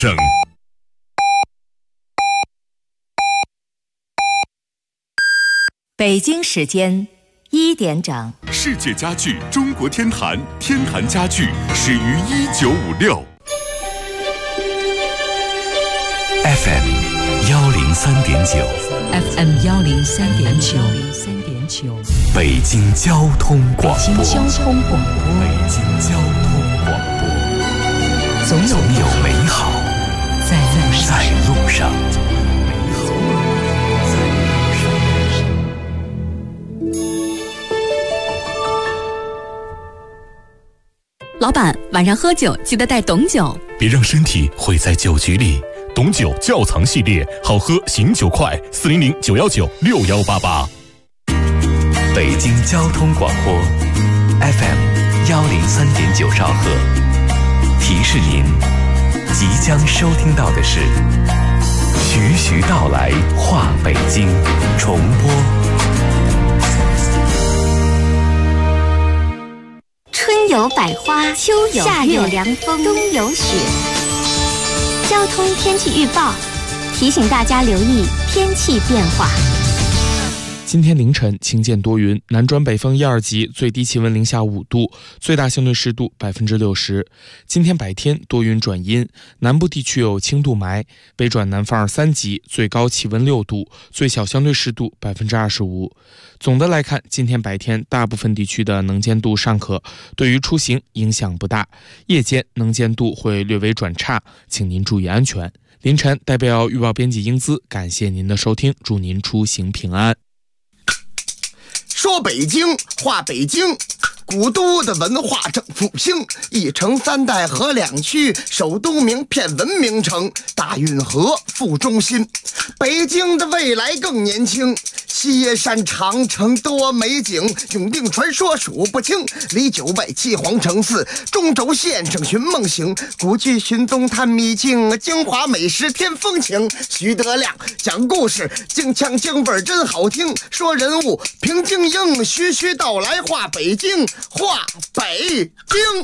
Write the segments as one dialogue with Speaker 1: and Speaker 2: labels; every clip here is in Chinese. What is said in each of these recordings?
Speaker 1: 整。
Speaker 2: 北京时间1点整。
Speaker 1: 世界家具中国天坛，天坛家具始于1956。FM 103.9
Speaker 2: FM 103.9，
Speaker 1: 北京交通广播。
Speaker 2: 北京交通广播。
Speaker 1: 北京交通广播。
Speaker 2: 总有
Speaker 1: 美好
Speaker 2: 在路上。
Speaker 3: 老板，晚上喝酒记得带董酒，
Speaker 1: 别让身体毁在酒局里。董酒窖藏系列，好喝醒酒快，400-919-6188。北京交通广播 FM 103.9兆赫，提示您即将收听到的是徐徐道来话北京重播。
Speaker 4: 春有百花，秋有夏有凉风，冬有雪。交通天气预报提醒大家留意天气变化。
Speaker 5: 今天凌晨晴间多云，南转北风1、2级，最低气温零下5度，最大相对湿度60%。今天白天多云转阴，南部地区有轻度霾，北转南风2、3级，最高气温6度，最小相对湿度25%。总的来看，今天白天大部分地区的能见度尚可，对于出行影响不大，夜间能见度会略微转差，请您注意安全。凌晨代表预报编辑英姿，感谢您的收听，祝您出行平安。
Speaker 6: 说北京话北京，古都的文化正复兴，一城三代合两区，首都名片文明城，大运河副中心。北京的未来更年轻，西耶山长城多美景，永定传说数不清，离9百7皇城寺，中轴线上寻梦行，古剧寻踪探秘境，京华美食添风情。徐德亮讲故事，京腔京味真好听，说人物平静应，徐徐道来话北京，话北京。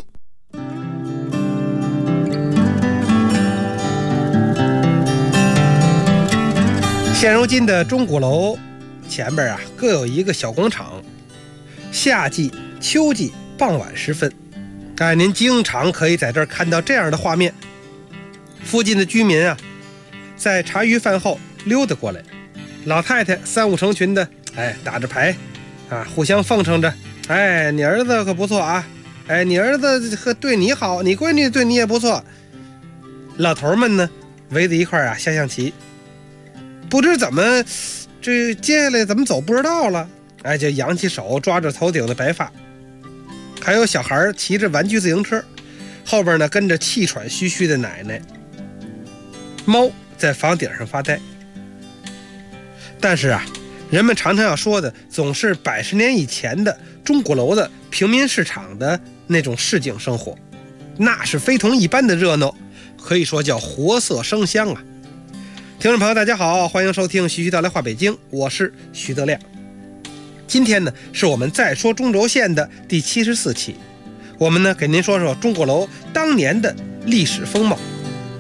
Speaker 7: 现如今的钟鼓楼前边各有一个小广场，夏季、秋季傍晚时分，您经常可以在这儿看到这样的画面：附近的居民在茶余饭后溜达过来，老太太3、5成群的，打着牌，互相奉承着，你儿子可不错啊，你儿子对你好，你闺女对你也不错。老头们呢，围在一块下象棋。不知怎么这接下来怎么走不知道了，就扬起手抓着头顶的白发。还有小孩骑着玩具自行车，后边呢跟着气喘吁吁的奶奶。猫在房顶上发呆。但是人们常常要说的总是100十年以前的钟鼓楼的平民市场的那种市井生活，那是非同一般的热闹，可以说叫活色生香啊。听众朋友大家好，欢迎收听徐徐道来话北京，我是徐德亮。今天呢是我们再说中轴线的第74期，我们呢给您说说钟鼓楼当年的历史风貌。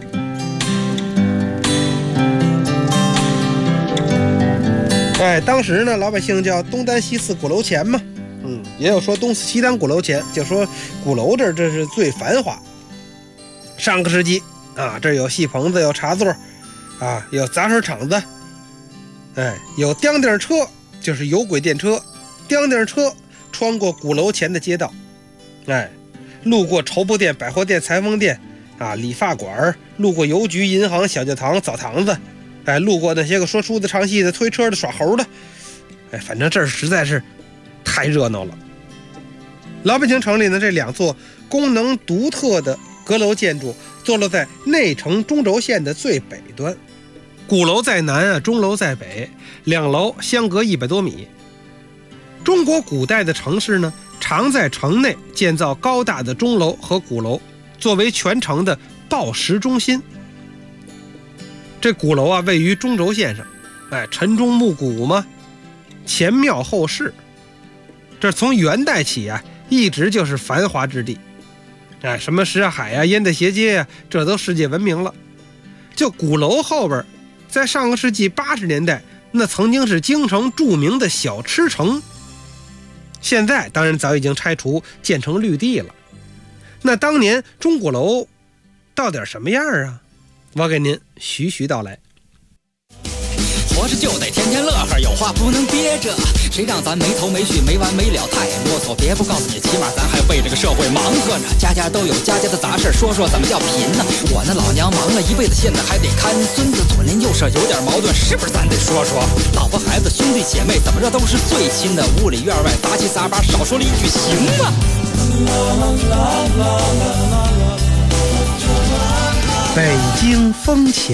Speaker 7: 当时呢老百姓叫东单西四鼓楼前嘛，也有说东四西单鼓楼前，就说鼓楼这是最繁华。上个世纪这有戏棚子，有茶座有杂水厂子，有叮叮车，就是有轨电车，叮叮车穿过鼓楼前的街道，路过绸布店、百货店、裁缝店理发馆，路过邮局、银行、小教堂、澡堂子，路过那些个说书的、唱戏的、推车的、耍猴的，反正这儿实在是太热闹了。老北京城里呢，这2座功能独特的阁楼建筑坐落在内城中轴线的最北端，鼓楼在南钟楼在北，2楼相隔100多米。中国古代的城市呢，常在城内建造高大的钟楼和鼓楼，作为全城的报时中心。这鼓楼位于中轴线上，晨钟暮鼓嘛，前庙后市，这从元代起一直就是繁华之地。什么什刹海烟袋斜街这都世界闻名了。 就鼓楼后边，在上个世纪80年代，那曾经是京城著名的小吃城，现在当然早已经拆除，建成绿地了。那当年钟鼓楼到底什么样啊？我给您徐徐道来。
Speaker 8: 活着就得天天乐呵，有话不能憋着，谁让咱没头没绪没完没了，太啰嗦。别不告诉你，起码咱还为这个社会忙活着，家家都有家家的杂事，说说怎么叫贫呢？我那老娘忙了一辈子，现在还得看孙子，左邻右舍有点矛盾，是不是咱得说说？老婆孩子兄弟姐妹怎么着都是最亲的，屋里院外杂七杂八，少说了一句行吗？
Speaker 7: 北京风情。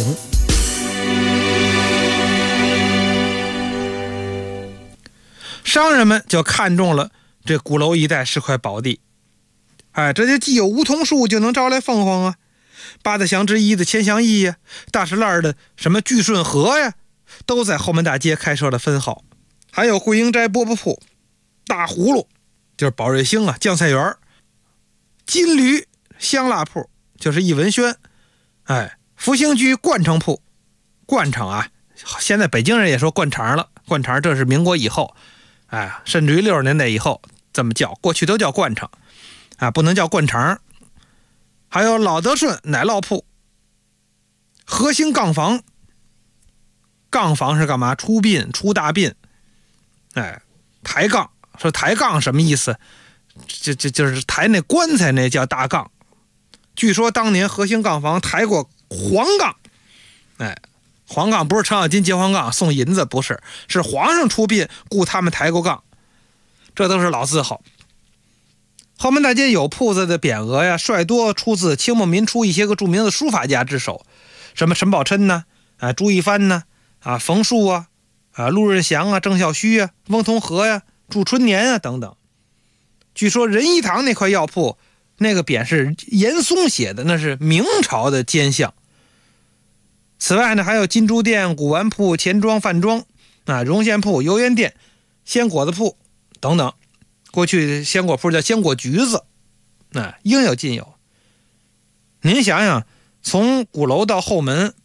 Speaker 7: 商人们就看中了这鼓楼一带是块宝地，这就既有梧桐树就能招来凤凰啊，八大祥之一的钱祥义呀，大石烂的什么聚顺河呀，都在后门大街开设了分号，还有桂英斋饽饽铺、大葫芦就是宝瑞兴啊酱菜园、金驴香辣铺就是易文轩，福兴居灌肠铺，灌肠啊，现在北京人也说灌肠了，灌肠这是民国以后，甚至于60年代以后这么叫，过去都叫灌肠不能叫灌肠。还有老德顺奶酪铺、和兴杠房，杠房是干嘛？出殡出大殡，抬杠，说抬杠什么意思？就是抬那棺材那叫大杠。据说当年和兴杠房抬过黄杠，黄杠不是程咬金结黄杠送银子，不是，是皇上出殡雇他们抬过杠，这都是老字号。后门大街有铺子的匾额呀，率多出自清末民初一些个著名的书法家之手，什么沈宝琛呢，朱一帆呢，冯树啊，陆润祥啊，郑孝胥啊，翁同龢呀，祝春年啊等等。据说仁义堂那块药铺那个匾是严嵩写的，那是明朝的奸相。此外呢，还有金珠店、古玩铺、钱庄、饭庄荣县铺、油盐店、鲜果子铺等等。过去鲜果铺叫鲜果橘子，应有尽有。您想想，从鼓楼到后门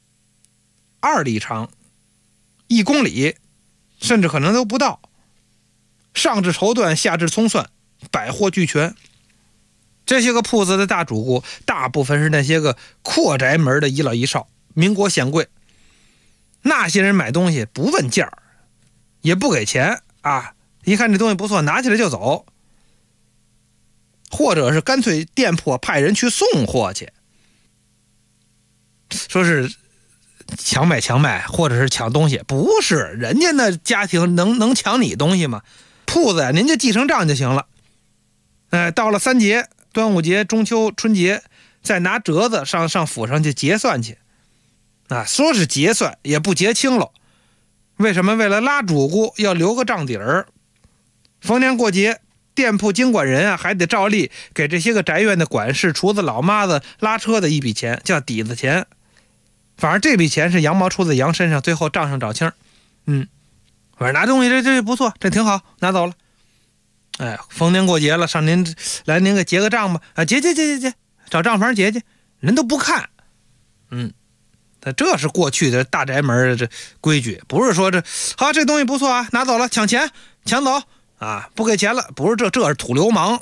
Speaker 7: 2里长，1公里，甚至可能都不到。上至绸缎，下至葱蒜，百货俱全。这些个铺子的大主顾，大部分是那些个阔宅门的一老一少，民国显贵。那些人买东西不问价，也不给钱一看这东西不错，拿起来就走，或者是干脆店铺派人去送货去，说是强买，或者是抢东西，不是，人家那家庭能抢你东西吗？铺子您就记成账就行了。到了3节，端午节、中秋、春节，再拿折子上府上去结算去。说是结算，也不结清了。为什么？为了拉主顾要留个账底儿。逢年过节，店铺经管人还得照例给这些个宅院的管事、厨子、老妈子拉车的一笔钱，叫底子钱。反正这笔钱是羊毛出在羊身上，最后账上找清。反正拿东西这不错，这挺好，拿走了。逢年过节了，上您给结个账吧。结，找账房结去，人都不看。这是过去的大宅门这规矩，不是说这东西不错拿走了，抢钱抢走不给钱了，不是这是土流氓。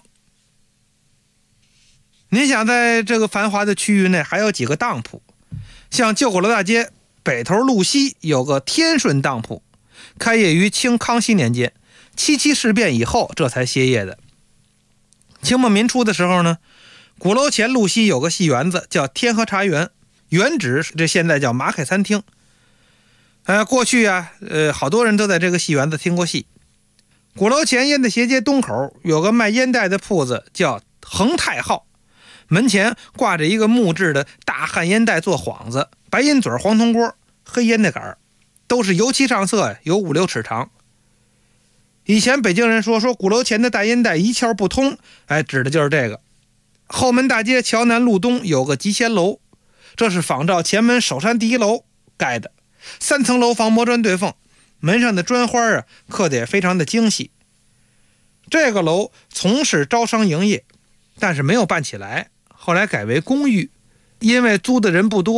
Speaker 7: 您想，在这个繁华的区域内还有几个当铺，像旧鼓楼大街北头路西有个天顺当铺，开业于清康熙年间，7七事变以后这才歇业的。清末民初的时候呢，鼓楼前路西有个戏园子叫天河茶园，原址这现在叫马凯餐厅。过去好多人都在这个戏园子听过戏。鼓楼前烟的斜街东口有个卖烟袋的铺子叫恒泰号，门前挂着一个木质的大旱烟袋做幌子，白烟嘴黄铜锅，黑烟的杆，都是油漆上色，有5、6尺长。以前北京人说鼓楼前的大烟袋一窍不通，指的就是这个。后门大街桥南路东有个集贤楼，这是仿照前门首山第1楼盖的，3层楼房磨砖对缝，门上的砖花刻得也非常的精细。这个楼从事招商营业，但是没有办起来，后来改为公寓，因为租的人不多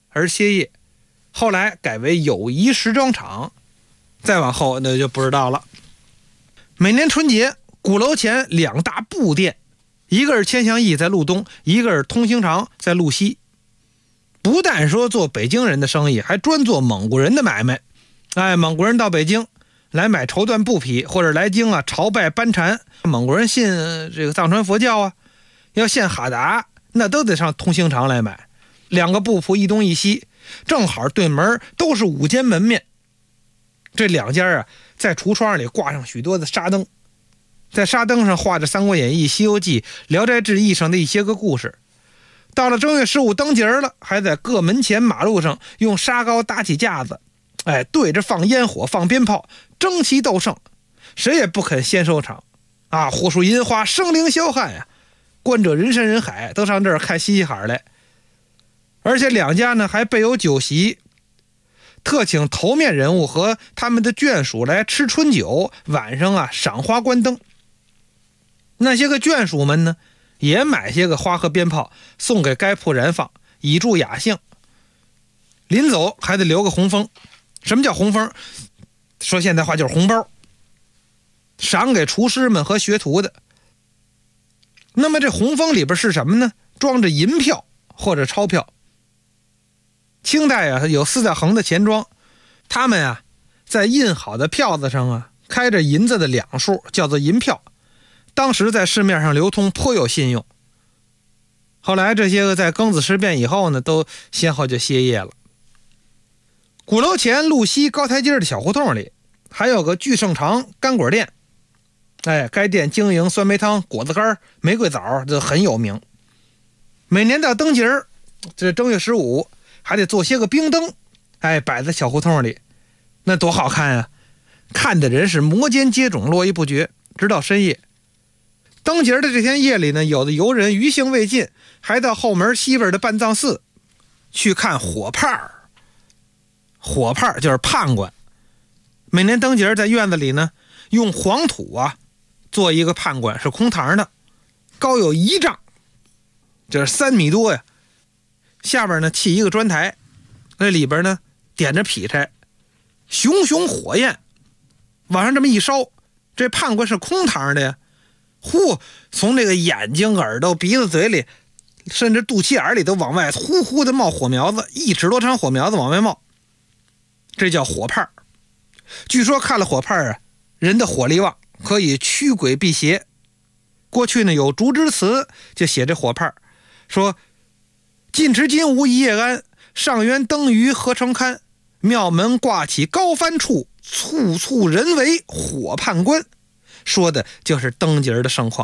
Speaker 7: 而歇业，后来改为友谊时装厂，再往后那就不知道了。每年春节，鼓楼前2大布店，一个是千祥义在路东，一个是通兴长在路西。不但说做北京人的生意，还专做蒙古人的买卖。蒙古人到北京来买绸缎布匹，或者来京朝拜班禅。蒙古人信这个藏传佛教要献哈达，那都得上通兴长来买。2个布铺一东一西，正好对门都是5间门面。这2家在橱窗里挂上许多的纱灯，在纱灯上画着《三国演义》《西游记》《聊斋志异》上的一些个故事。到了正月15灯节了，还在各门前马路上用纱膏搭起架子，对着放烟火放鞭炮，争奇斗胜，谁也不肯先收场火树银花，生灵霄汉观者人山人海，都上这儿看嘻嘻哈来。而且2家呢还备有酒席，特请头面人物和他们的眷属来吃春酒，晚上赏花观灯。那些个眷属们呢也买些个花和鞭炮送给该铺燃放，以助雅兴。临走还得留个红封。什么叫红封？说现代话就是红包，赏给厨师们和学徒的。那么这红封里边是什么呢？装着银票或者钞票。清代有4大横的钱庄，他们在印好的票子上开着银子的两数，叫做银票。当时在市面上流通，颇有信用。后来这些个在庚子事变以后呢，都先后就歇业了。鼓楼前路西高台阶的小胡同里还有个聚盛长干果店，该店经营酸梅汤、果子干、玫瑰枣，这很有名。每年到灯节这正月15还得做些个冰灯，摆在小胡同里，那多好看看的人是摩肩接踵，络绎不绝，直到深夜。灯节的这天夜里呢，有的游人余兴未尽，还到后门西边的半藏寺去看火炮。火炮就是判官，每年灯节在院子里呢，用黄土做一个判官，是空堂的，高有1丈，就是3米多呀。下边呢砌一个砖台，那里边呢点着劈柴，熊熊火焰往上这么一烧，这判官是空堂的呀。从这个眼睛、耳朵、鼻子、嘴里，甚至肚脐眼里都往外呼呼的冒火苗子，1尺多长火苗子往外冒，这叫火炮。据说看了火炮人的火力旺，可以驱鬼辟邪。过去呢有竹枝词就写这火炮，说晋池金吾一夜安，上元灯鱼何成堪，庙门挂起高帆处，簇簇人为火判官。说的就是灯节的盛况。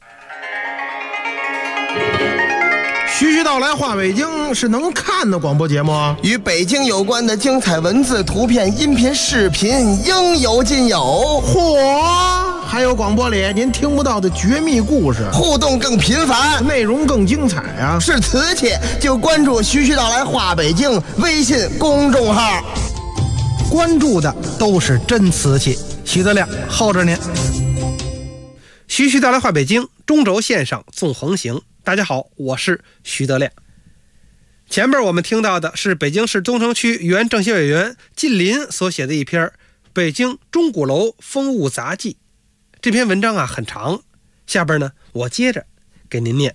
Speaker 9: 徐徐道来话北京是能看的广播节目，
Speaker 6: 与北京有关的精彩文字、图片、音频、视频应有尽有。
Speaker 9: 嚯，还有广播里您听不到的绝密故事，
Speaker 6: 互动更频繁，
Speaker 9: 内容更精彩
Speaker 6: 是瓷器就关注徐徐道来话北京微信公众号，
Speaker 7: 关注的都是真瓷器。徐德亮候着您。徐徐道来话北京，中轴线上纵横行。大家好，我是徐德亮。前边我们听到的是北京市东城区原政协委员靳林所写的一篇《北京钟鼓楼风物杂记》。这篇文章很长，下边呢我接着给您念。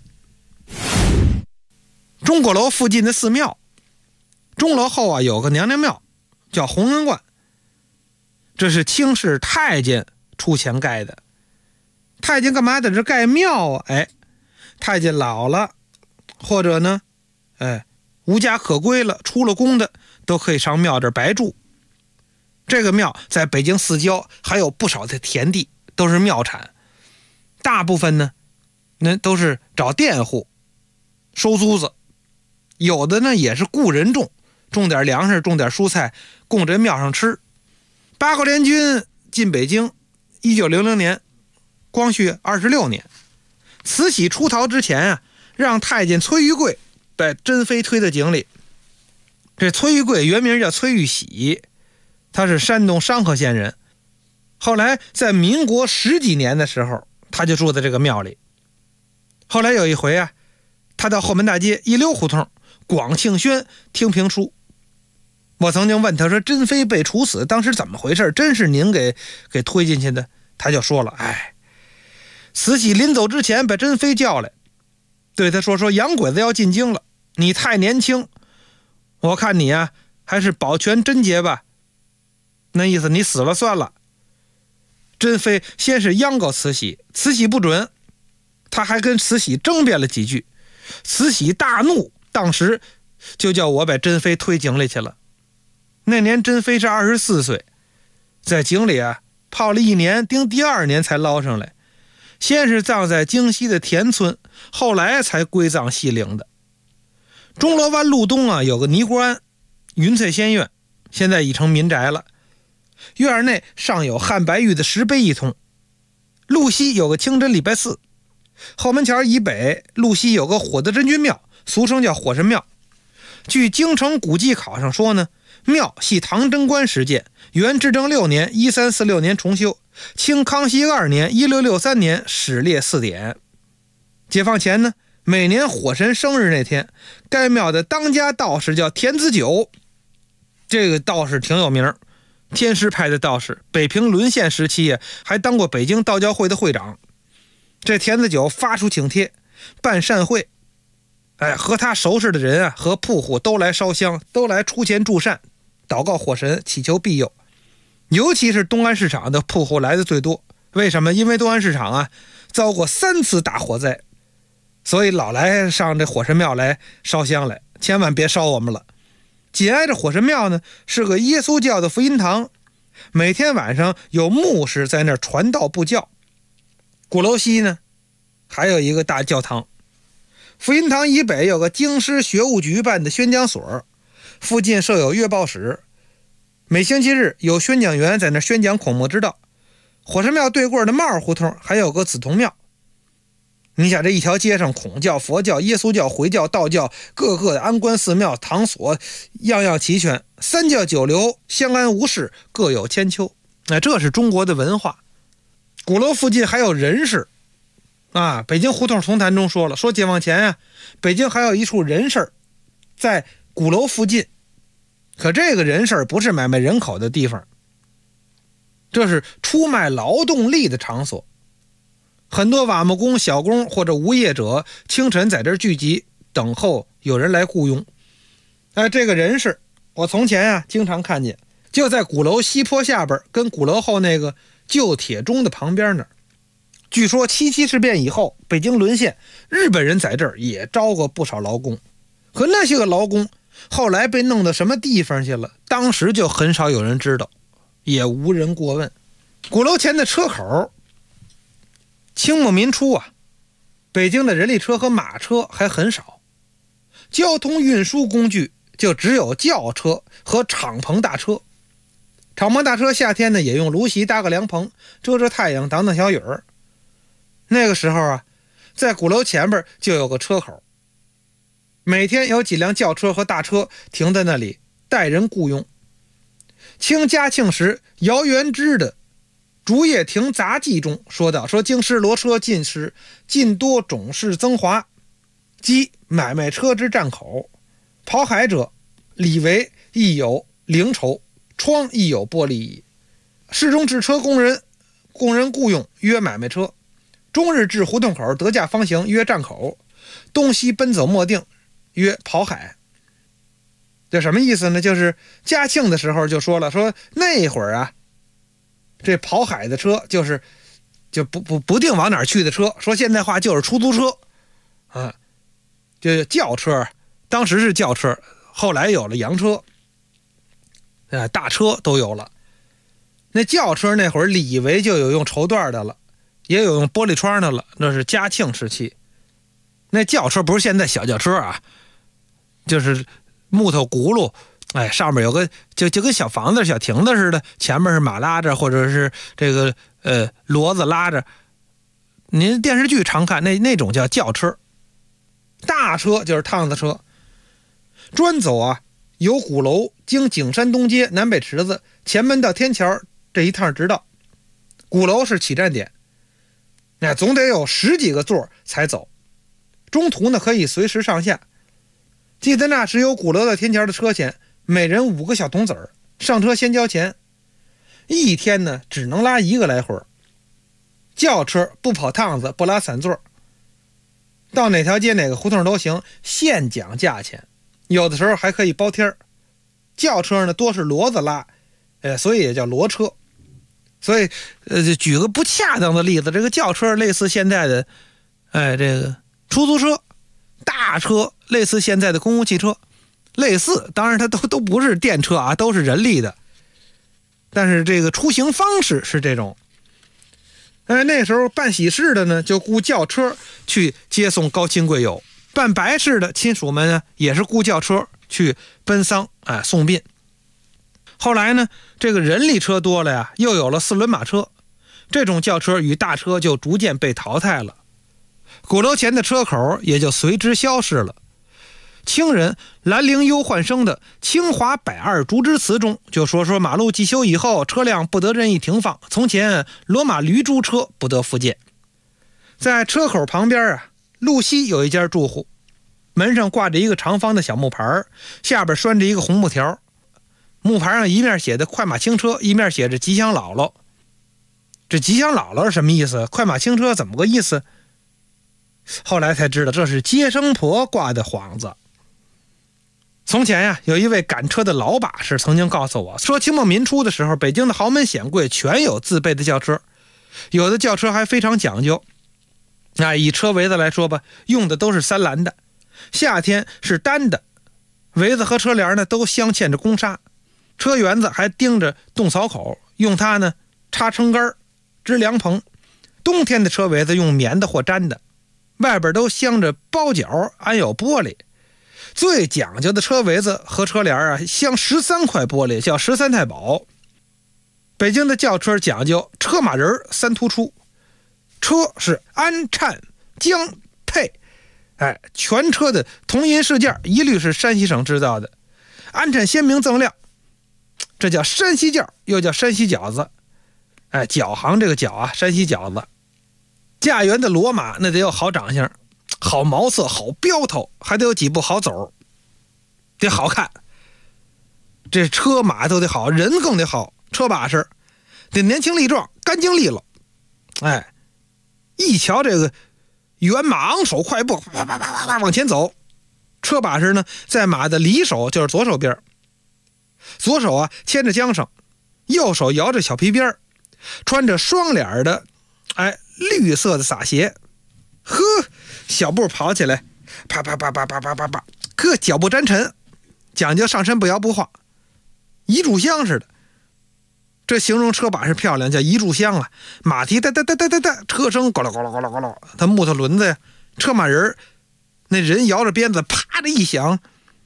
Speaker 7: 钟鼓楼附近的寺庙，钟楼后有个娘娘庙，叫弘恩观，这是清室太监出钱盖的。太监干嘛在这盖庙太监老了，或者呢无家可归了，出了宫的都可以上庙这白住。这个庙在北京四郊还有不少的田地，都是庙产。大部分呢那都是找佃户收租子，有的呢也是雇人种点粮食，种点蔬菜供这庙上吃。八国联军进北京1900年，光绪26年，慈禧出逃之前让太监崔玉贵把珍妃推到井里。这崔玉贵原名叫崔玉喜，他是山东商河县人。后来在民国10几年的时候，他就住在这个庙里。后来有一回他到后门大街一溜胡同， 广庆轩听评书。我曾经问他说，珍妃被处死当时怎么回事，真是您给推进去的？他就说了，慈禧临走之前把珍妃叫来，对他说洋鬼子要进京了，你太年轻，我看你啊还是保全贞洁吧，那意思你死了算了。珍妃先是央告慈禧，慈禧不准，他还跟慈禧争辩了几句，慈禧大怒，当时就叫我把珍妃推井里去了。那年珍妃是24岁，在井里啊泡了1年，丁第2年才捞上来，先是葬在京西的田村，后来才归葬西陵的。钟罗湾路东啊有个尼姑庵云翠仙院，现在已成民宅了，院内上有汉白玉的石碑1通，路西有个清真礼拜寺，后门桥以北路西有个火德真君庙，俗称叫火神庙。据京城古迹考上说呢，庙系唐贞观始建，元至正6年1346年重修，清康熙2年1663年始列4典。解放前呢，每年火神生日那天，该庙的当家道士叫田子九，这个道士挺有名，天师派的道士，北平沦陷时期还当过北京道教会的会长。这田子九发出请帖，办善会，和他熟识的人啊和铺户都来烧香，都来出钱助善，祷告火神，祈求庇佑。尤其是东安市场的铺户来的最多，为什么？因为东安市场啊遭过3次大火灾，所以老来上这火神庙来烧香来，千万别烧我们了。紧挨着火神庙呢是个耶稣教的福音堂，每天晚上有牧师在那儿传道布教。鼓楼西呢还有一个大教堂，福音堂以北有个京师学务局办的宣讲所，附近设有月报室，每星期日有宣讲员在那宣讲孔孟之道。火神庙对过的帽胡同还有个紫铜庙。你想这一条街上，孔教、佛教、耶稣教、回教、道教，各个的安官寺庙、堂所，样样齐全，三教九流，相安无事，各有千秋。这是中国的文化。鼓楼附近还有人事啊，北京胡同丛谈中说了，说解放前啊，北京还有一处人事在鼓楼附近，可这个人事不是买卖人口的地方，这是出卖劳动力的场所。很多瓦木工、小工或者无业者清晨在这儿聚集，等候有人来雇佣。这个人事我从前啊经常看见，就在鼓楼西坡下边，跟鼓楼后那个旧铁钟的旁边那儿。据说77事变以后，北京沦陷，日本人在这儿也招过不少劳工，可那些个劳工后来被弄到什么地方去了，当时就很少有人知道，也无人过问。鼓楼前的车口，清末民初啊，北京的人力车和马车还很少，交通运输工具就只有轿车和敞篷大车。敞篷大车夏天呢也用芦席搭个凉棚，遮遮太阳，挡挡小雨儿。那个时候啊，在鼓楼前边就有个车口，每天有几辆轿车和大车停在那里待人雇佣。清嘉庆时姚元之的《竹叶亭杂记》中说到，说京师罗车进时，尽多种式增华，即买卖车之站口，跑海者里围亦有零绸，窗亦有玻璃矣。市中制车工人雇用约买卖车，中日至胡同口得价方行约站口，东西奔走莫定约跑海。这什么意思呢？就是嘉庆的时候就说了，说那会儿啊，这跑海的车就不定往哪儿去的车，说现代化就是出租车啊，就轿车，当时是轿车，后来有了洋车，大车都有了。那轿车那会儿里以为就有用绸缎的了，也有用玻璃窗的了，那是嘉庆时期。那轿车不是现在小轿车啊，就是木头轱辘，上面有个就跟小房子、小亭子似的，前面是马拉着，或者是这个骡子拉着。您电视剧常看那种叫轿车。大车就是趟子车，专走啊，由鼓楼经景山东街、南北池子、前门到天桥这一趟直道。鼓楼是起站点，总得有10几个座才走，中途呢可以随时上下。 记得那时有鼓楼到天桥的车钱，每人5个小铜子儿，上车先交钱。一天呢只能拉1个来回，轿车不跑趟子，不拉3座，到哪条街哪个胡同都行，现讲价钱，有的时候还可以包天儿。轿车呢多是骡子拉，所以也叫骡车。所以举个不恰当的例子，这个轿车类似现在的这个出租车，大车类似现在的公共汽车，类似，当然它都不是电车啊，都是人力的，但是这个出行方式是这种。那时候办喜事的呢就雇轿车去接送高亲贵友，办白事的亲属们呢也是雇轿车去奔丧送殡。后来呢这个人力车多了呀，又有了4轮马车，这种轿车与大车就逐渐被淘汰了，鼓楼前的车口也就随之消失了。清人兰陵忧患生的清华120竹枝词中就说马路既修以后，车辆不得任意停放，从前骡马驴猪车不得复见。在车口旁边路西有一家住户，门上挂着一个长方的小木牌，下边拴着一个红木条，木牌上一面写的快马轻车，一面写着吉祥姥姥。这吉祥姥姥是什么意思？快马轻车怎么个意思？后来才知道这是接生婆挂的幌子。从前有一位赶车的老把式曾经告诉我说，清末民初的时候，北京的豪门显贵全有自备的轿车，有的轿车还非常讲究。以车围子来说吧，用的都是3栏的，夏天是单的，围子和车帘呢都镶嵌着公纱，车辕子还钉着洞槽口，用它呢插撑杆支凉棚。冬天的车围子用棉的或毡的，外边都镶着包角，安有玻璃。最讲究的车围子和车帘镶13块玻璃，叫13太保。北京的轿车讲究车马人3突出，车是鞍颤江配，全车的铜银饰件一律是山西省制造的，鞍颤鲜明锃亮，这叫山西轿，又叫山西饺子。脚行这个脚山西饺子。驾辕的骡马那得有好长相，好毛色，好标头，还得有几步好走，得好看。这车马都得好，人更得好，车把式得年轻力壮，干净利落。一瞧这个辕马昂首快步，啪啪啪啪往前走，车把式呢在马的里手，就是左手边，左手牵着缰绳，右手摇着小皮鞭，穿着双脸的绿色的洒鞋，小步跑起来，啪啪啪啪啪啪啪啪，脚步沾尘，讲究上身不摇不晃，一炷香似的。这形容车把式漂亮，叫一炷香马蹄哒哒哒哒哒哒，车声咕噜咕噜咕噜咕噜，它木头轮子车马人那人摇着鞭子，啪的一响，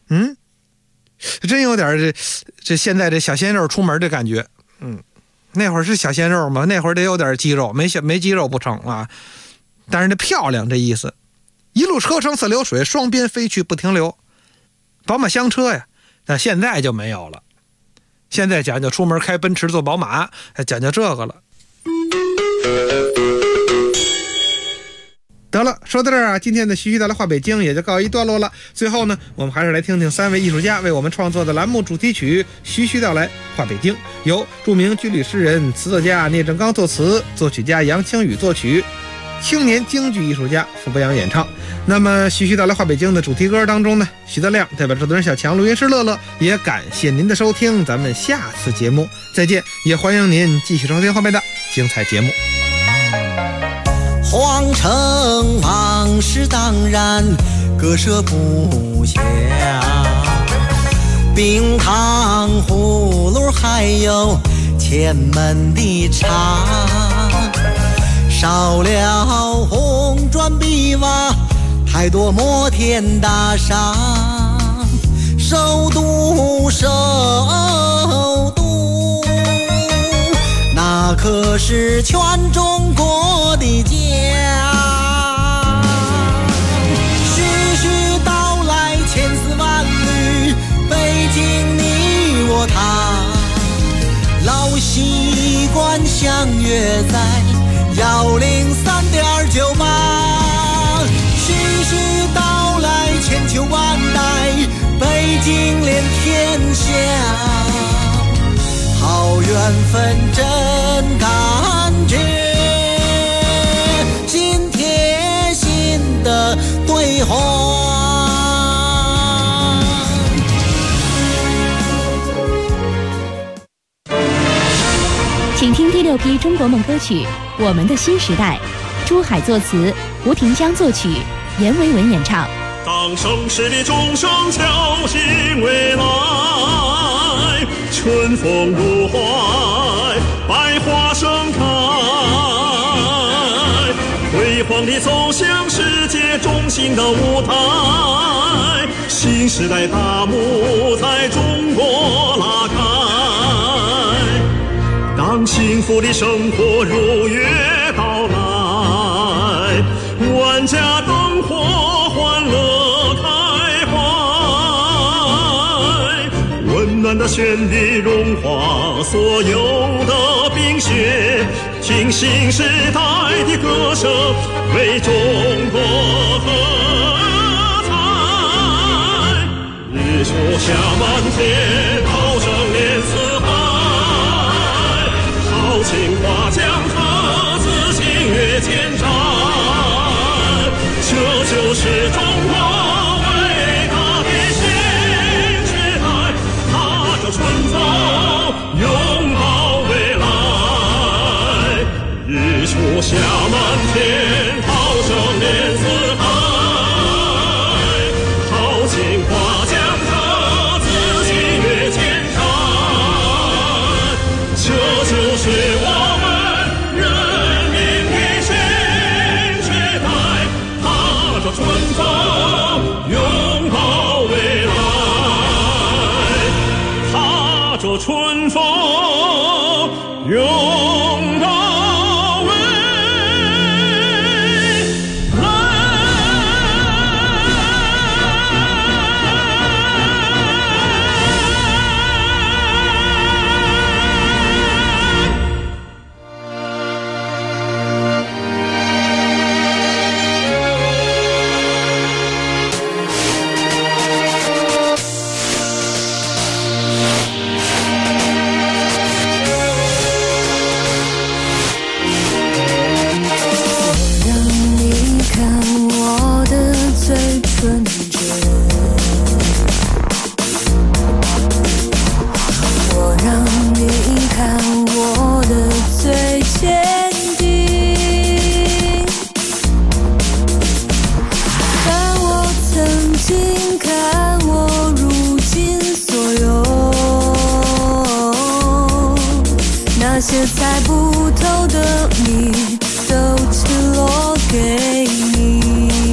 Speaker 7: 真有点这现在这小鲜肉出门的感觉。那会儿是小鲜肉吗？那会儿得有点肌肉，没肌肉不成啊。但是这漂亮这意思，一路车声似流水，双鞭飞去不停留。宝马厢车呀，那现在就没有了。现在讲究出门开奔驰坐宝马，讲究这个了。得了，说到这儿今天的徐徐道来话北京也就告一段落了。最后呢，我们还是来听听3位艺术家为我们创作的栏目主题曲《徐徐道来话北京》，由著名军旅诗人、词作家聂正刚作词，作曲家杨清宇作曲，青年京剧艺术家傅博洋演唱。那么徐徐道来话北京的主题歌当中呢，徐德亮代表制作人小强，录音师乐乐，也感谢您的收听，咱们下次节目再见，也欢迎您继续收听后面的精彩节目。
Speaker 10: 皇城往事当然割舍不下，冰糖葫芦还有前门的茶，少了红砖碧瓦，太多摩天大厦，首都那可是全中国的家。徐徐道来千丝万缕，北京你我他，老习惯相约在103.98。徐徐道来千秋万代， 经连天下，好缘分真感觉，心贴心的对话。
Speaker 2: 请听第6批中国梦歌曲《我们的新时代》，朱海作词，胡廷江作曲，阎维文演唱。
Speaker 11: 当盛世的钟声敲醒未来，春风入怀，百花盛开，辉煌地走向世界中心的舞台，新时代大幕在中国拉开。当幸福的生活如约到来，万家灯火欢乐开怀，温暖的旋律融化所有的冰雪，听新时代的歌声为中国喝彩。日出下满天，涛声连四海，豪情划江河，自信越千山，这就是中国伟大的新时代，踏着春风拥抱未来。日出下满天，涛声连四海，豪情划江河，自信越千山，这就是我们人民的新时代，踏着春风拥抱未来，踏着春风拥抱未来。
Speaker 12: 那些猜不透的谜，都赤裸给你。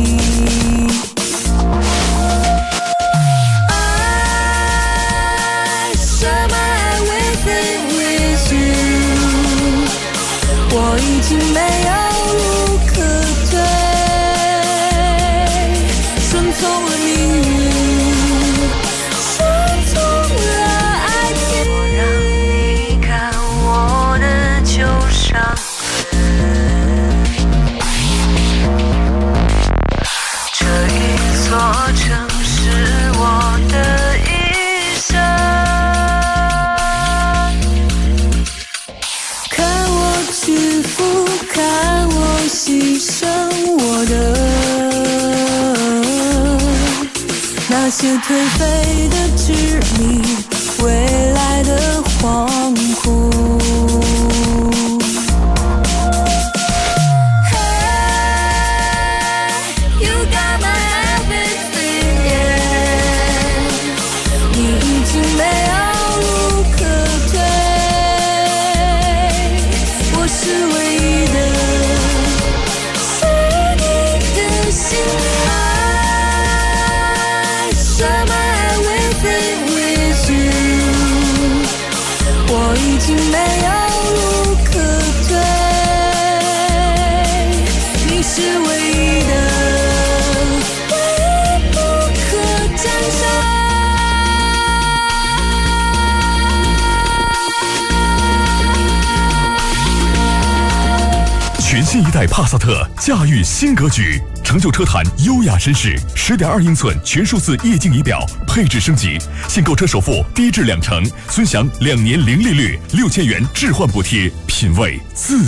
Speaker 12: 爱什么爱 within with you， 我已经没有路可退，顺从了命运，顺从了爱情。我让你看我的旧伤痕，这一座城市我的一生。看我屈服，看我牺牲我的那些颓废的执迷，未来的惶恐。Hey, you got my everything, yeah. 你已经没有路可退，我是唯一的，是你的心爱。什么爱 within with you， 我已经没有路可退，你是唯一的，唯一不可战胜。
Speaker 1: 全
Speaker 13: 新一代帕萨特驾驭新格局，成就车坛优雅绅士。10.2英寸全数字液晶仪表，配置升级，现购车首付低至2成，尊享2年零利率，6000元置换补贴，品味自